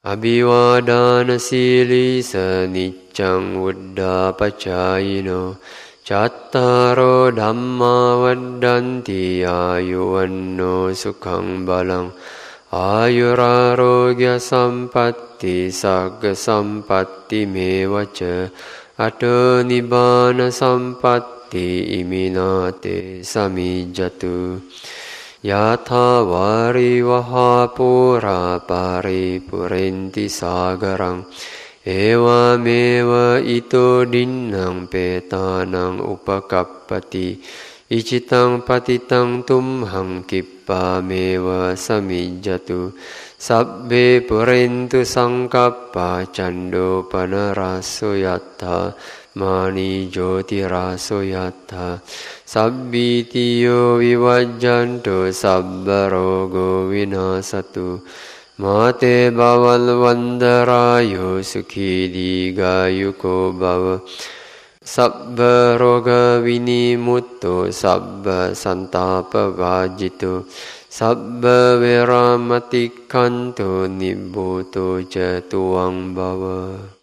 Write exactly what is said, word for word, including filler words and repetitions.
Abhivadana silisa niccang vuddhapachayino Cattaro dhamma vaddanti ayuvanno sukhang balang Ayurarogya sampatti sagga sampatti mevaca Ato nibbana sampatti iminate samijjatu Yatha vari vahapura paripurenti sagarang Ewa meva ito dinnang petanang upakappati Icitang patitang tumhang kippa meva samijjatu Sabbe purentu sangkappa cando panaraso yattha Mani jyotiraso yattha Sabbitiyo vivajjanto sabbarogo vinasatu Mate bhaval vandarayo sukhi digayuko bhava Sabba roga vinimutto sabba santapa vajito Sabba veramatikanto nibbuto ca tuang bhava